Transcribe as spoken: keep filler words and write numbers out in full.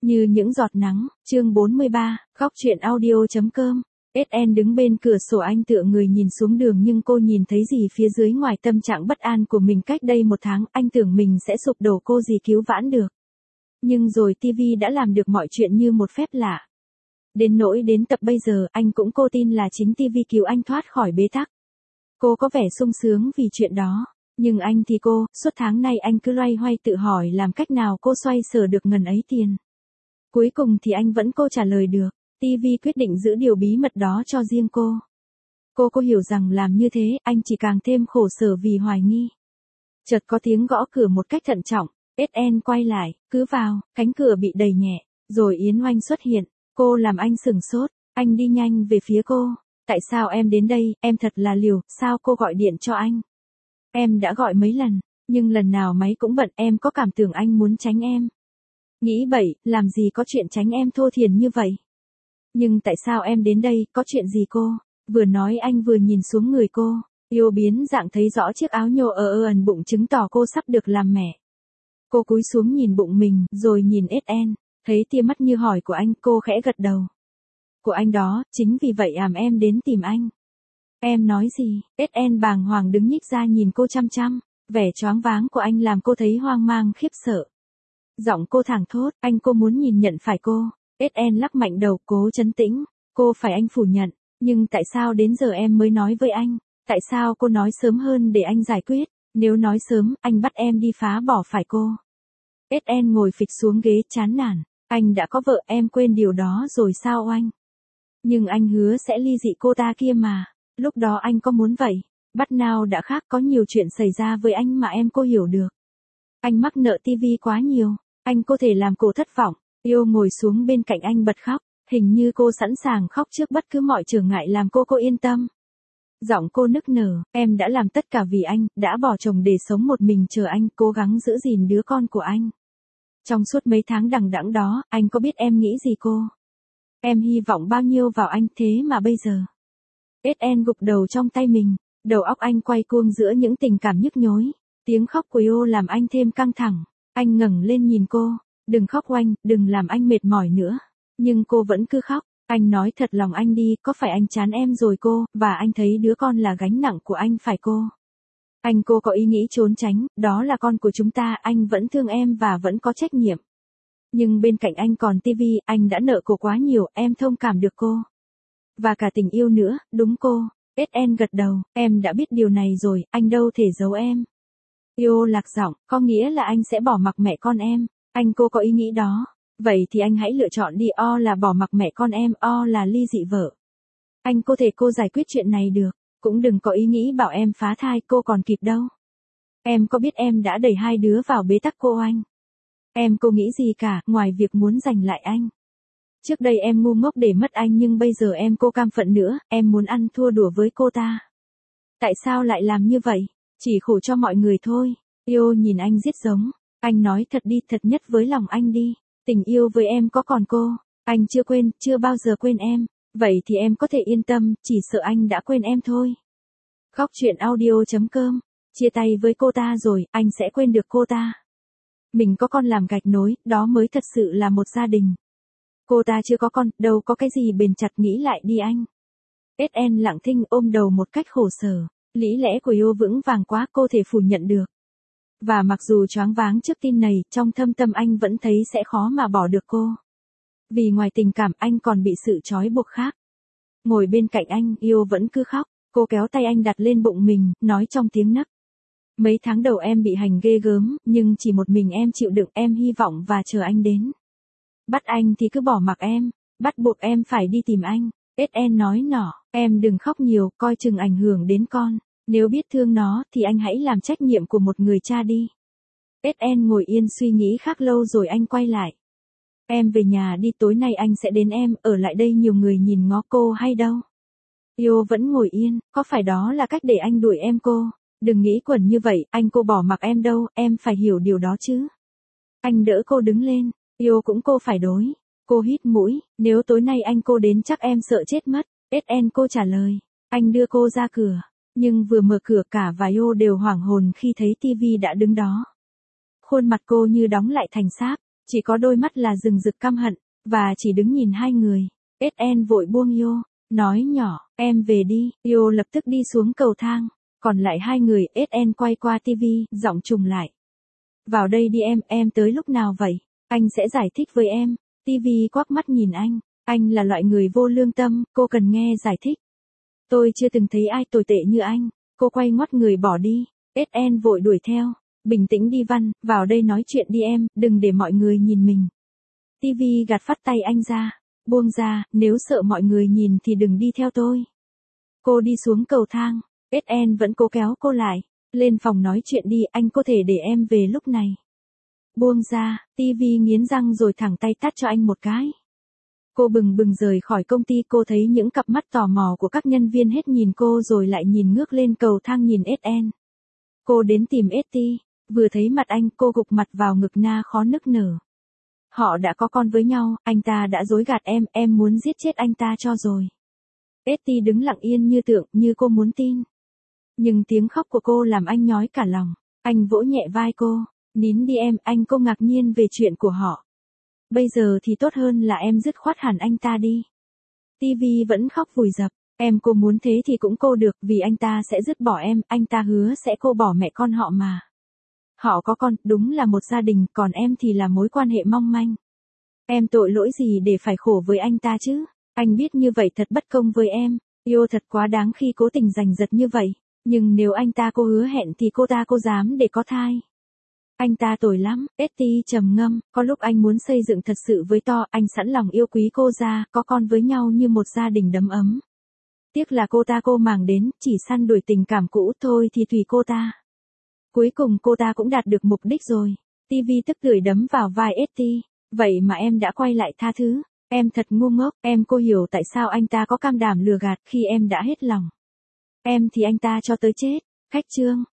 Như những giọt nắng, chương bốn mươi ba, góc truyện audio.com. ét en đứng bên cửa sổ, anh tựa người nhìn xuống đường nhưng cô nhìn thấy gì phía dưới ngoài tâm trạng bất an của mình cách đây một tháng, anh tưởng mình sẽ sụp đổ, cô gì cứu vãn được. Nhưng rồi ti vi đã làm được mọi chuyện như một phép lạ. Đến nỗi đến tập bây giờ, anh cũng cô tin là chính ti vi cứu anh thoát khỏi bế tắc. Cô có vẻ sung sướng vì chuyện đó. Nhưng anh thì cô, suốt tháng nay anh cứ loay hoay tự hỏi làm cách nào cô xoay sở được ngần ấy tiền. Cuối cùng thì anh vẫn cô trả lời được. ti vi quyết định giữ điều bí mật đó cho riêng cô. Cô cô hiểu rằng làm như thế, anh chỉ càng thêm khổ sở vì hoài nghi. Chợt có tiếng gõ cửa một cách thận trọng, ét en quay lại, cứ vào, cánh cửa bị đẩy nhẹ, rồi Yến Oanh xuất hiện. Cô làm anh sửng sốt, anh đi nhanh về phía cô. Tại sao em đến đây, em thật là liều, sao cô gọi điện cho anh? Em đã gọi mấy lần, nhưng lần nào máy cũng bận, em có cảm tưởng anh muốn tránh em. Nghĩ bậy, làm gì có chuyện tránh em thô thiển như vậy. Nhưng tại sao em đến đây, có chuyện gì cô? Vừa nói anh vừa nhìn xuống người cô, yêu biến dạng thấy rõ chiếc áo nhô ở ẩn bụng chứng tỏ cô sắp được làm mẹ. Cô cúi xuống nhìn bụng mình, rồi nhìn ét en, thấy tia mắt như hỏi của anh, cô khẽ gật đầu. Của anh đó, chính vì vậy àm em đến tìm anh. Em nói gì? ét en bàng hoàng đứng nhích ra nhìn cô chăm chăm, vẻ choáng váng của anh làm cô thấy hoang mang khiếp sợ. Giọng cô thẳng thốt, anh cô muốn nhìn nhận phải cô. ét en lắc mạnh đầu, cố trấn tĩnh. Cô phải anh phủ nhận, nhưng tại sao đến giờ em mới nói với anh? Tại sao cô nói sớm hơn để anh giải quyết? Nếu nói sớm, anh bắt em đi phá bỏ phải cô. ét en ngồi phịch xuống ghế chán nản. Anh đã có vợ, em quên điều đó rồi sao anh? Nhưng anh hứa sẽ ly dị cô ta kia mà. Lúc đó anh có muốn vậy? Bắt nào đã khác, có nhiều chuyện xảy ra với anh mà em cô hiểu được. Anh mắc nợ ti vi quá nhiều, anh có thể làm cô thất vọng. Yêu ngồi xuống bên cạnh anh bật khóc, hình như cô sẵn sàng khóc trước bất cứ mọi trở ngại làm cô cô yên tâm. Giọng cô nức nở, em đã làm tất cả vì anh, đã bỏ chồng để sống một mình chờ anh, cố gắng giữ gìn đứa con của anh. Trong suốt mấy tháng đằng đẵng đó, anh có biết em nghĩ gì cô? Em hy vọng bao nhiêu vào anh, thế mà bây giờ. ét en gục đầu trong tay mình, đầu óc anh quay cuồng giữa những tình cảm nhức nhối. Tiếng khóc của yêu làm anh thêm căng thẳng. Anh ngẩng lên nhìn cô, đừng khóc Oanh, đừng làm anh mệt mỏi nữa. Nhưng cô vẫn cứ khóc. Anh nói thật lòng anh đi, có phải anh chán em rồi cô, và anh thấy đứa con là gánh nặng của anh phải cô? Anh cô có ý nghĩ trốn tránh, đó là con của chúng ta, anh vẫn thương em và vẫn có trách nhiệm. Nhưng bên cạnh anh còn ti vi, anh đã nợ cô quá nhiều, em thông cảm được cô. Và cả tình yêu nữa, đúng cô? ét en gật đầu, em đã biết điều này rồi, anh đâu thể giấu em. Yêu lạc giọng, có nghĩa là anh sẽ bỏ mặc mẹ con em. Anh cô có ý nghĩ đó. Vậy thì anh hãy lựa chọn đi, o là bỏ mặc mẹ con em, o là ly dị vợ. Anh cô thể cô giải quyết chuyện này được. Cũng đừng có ý nghĩ bảo em phá thai, cô còn kịp đâu. Em có biết em đã đẩy hai đứa vào bế tắc cô anh? Em cô nghĩ gì cả, ngoài việc muốn giành lại anh. Trước đây em ngu ngốc để mất anh nhưng bây giờ em cô cam phận nữa, em muốn ăn thua đùa với cô ta. Tại sao lại làm như vậy? Chỉ khổ cho mọi người thôi. Yêu nhìn anh giết giống. Anh nói thật đi, thật nhất với lòng anh đi. Tình yêu với em có còn cô. Anh chưa quên, chưa bao giờ quên em. Vậy thì em có thể yên tâm, chỉ sợ anh đã quên em thôi. Góc truyện audio.com. Chia tay với cô ta rồi, anh sẽ quên được cô ta. Mình có con làm gạch nối, đó mới thật sự là một gia đình. Cô ta chưa có con, đâu có cái gì bền chặt, nghĩ lại đi anh. ét en lặng thinh ôm đầu một cách khổ sở. Lý lẽ của yêu vững vàng quá, cô thể phủ nhận được. Và mặc dù choáng váng trước tin này, trong thâm tâm anh vẫn thấy sẽ khó mà bỏ được cô. Vì ngoài tình cảm anh còn bị sự trói buộc khác. Ngồi bên cạnh anh, yêu vẫn cứ khóc. Cô kéo tay anh đặt lên bụng mình, nói trong tiếng nấc. Mấy tháng đầu em bị hành ghê gớm, nhưng chỉ một mình em chịu đựng, em hy vọng và chờ anh đến. Bắt anh thì cứ bỏ mặc em, bắt buộc em phải đi tìm anh. ét en nói nỏ, em đừng khóc nhiều, coi chừng ảnh hưởng đến con. Nếu biết thương nó thì anh hãy làm trách nhiệm của một người cha đi. ét en ngồi yên suy nghĩ khá lâu rồi anh quay lại. Em về nhà đi, tối nay anh sẽ đến em, ở lại đây nhiều người nhìn ngó cô hay đâu. Yêu vẫn ngồi yên, có phải đó là cách để anh đuổi em cô? Đừng nghĩ quẩn như vậy, anh cô bỏ mặc em đâu, em phải hiểu điều đó chứ. Anh đỡ cô đứng lên, yêu cũng cô phải đối. Cô hít mũi, nếu tối nay anh cô đến chắc em sợ chết mất. ét en cô trả lời, anh đưa cô ra cửa. Nhưng vừa mở cửa cả và yêu đều hoảng hồn khi thấy ti vi đã đứng đó. Khuôn mặt cô như đóng lại thành sáp, Chỉ có đôi mắt là rừng rực căm hận, và chỉ đứng nhìn hai người. ét en vội buông Yo, nói nhỏ, em về đi. Yo lập tức đi xuống cầu thang. Còn lại hai người, ét en quay qua tivi, giọng trùng lại. Vào đây đi em, em tới lúc nào vậy? Anh sẽ giải thích với em. Tivi quắc mắt nhìn anh. Anh là loại người vô lương tâm, cô cần nghe giải thích. Tôi chưa từng thấy ai tồi tệ như anh. Cô quay ngoắt người bỏ đi. ét en vội đuổi theo. Bình tĩnh đi Văn, vào đây nói chuyện đi em, đừng để mọi người nhìn mình. Tivi gạt phát tay anh ra. Buông ra, nếu sợ mọi người nhìn thì đừng đi theo tôi. Cô đi xuống cầu thang. ét en vẫn cố kéo cô lại. Lên phòng nói chuyện đi, anh có thể để em về lúc này. Buông ra, tivi nghiến răng rồi thẳng tay tát cho anh một cái. Cô bừng bừng rời khỏi công ty, cô thấy những cặp mắt tò mò của các nhân viên hết nhìn cô rồi lại nhìn ngước lên cầu thang nhìn ét en. Cô đến tìm ét tê, vừa thấy mặt anh cô gục mặt vào ngực na khó nức nở. Họ đã có con với nhau, anh ta đã dối gạt em, em muốn giết chết anh ta cho rồi. ét tê đứng lặng yên như tượng, như cô muốn tin. Nhưng tiếng khóc của cô làm anh nhói cả lòng. Anh vỗ nhẹ vai cô. Nín đi em, anh cô ngạc nhiên về chuyện của họ. Bây giờ thì tốt hơn là em dứt khoát hẳn anh ta đi. Tivi vẫn khóc vùi dập. Em cô muốn thế thì cũng cô được, vì anh ta sẽ dứt bỏ em, anh ta hứa sẽ cô bỏ mẹ con họ mà. Họ có con, đúng là một gia đình, còn em thì là mối quan hệ mong manh. Em tội lỗi gì để phải khổ với anh ta chứ? Anh biết như vậy thật bất công với em. Yêu thật quá đáng khi cố tình giành giật như vậy. Nhưng nếu anh ta cô hứa hẹn thì cô ta cô dám để có thai. Anh ta tồi lắm. ét tê trầm ngâm, có lúc anh muốn xây dựng thật sự với To, anh sẵn lòng yêu quý cô ra, có con với nhau như một gia đình đầm ấm. Tiếc là cô ta cô màng đến, chỉ săn đuổi tình cảm cũ thôi thì tùy cô ta. Cuối cùng cô ta cũng đạt được mục đích rồi. Tivi tức tưởi đấm vào vai ét tê. Vậy mà em đã quay lại tha thứ. Em thật ngu ngốc, em cô hiểu tại sao anh ta có can đảm lừa gạt khi em đã hết lòng. Em thì anh ta cho tới chết. Khách trương.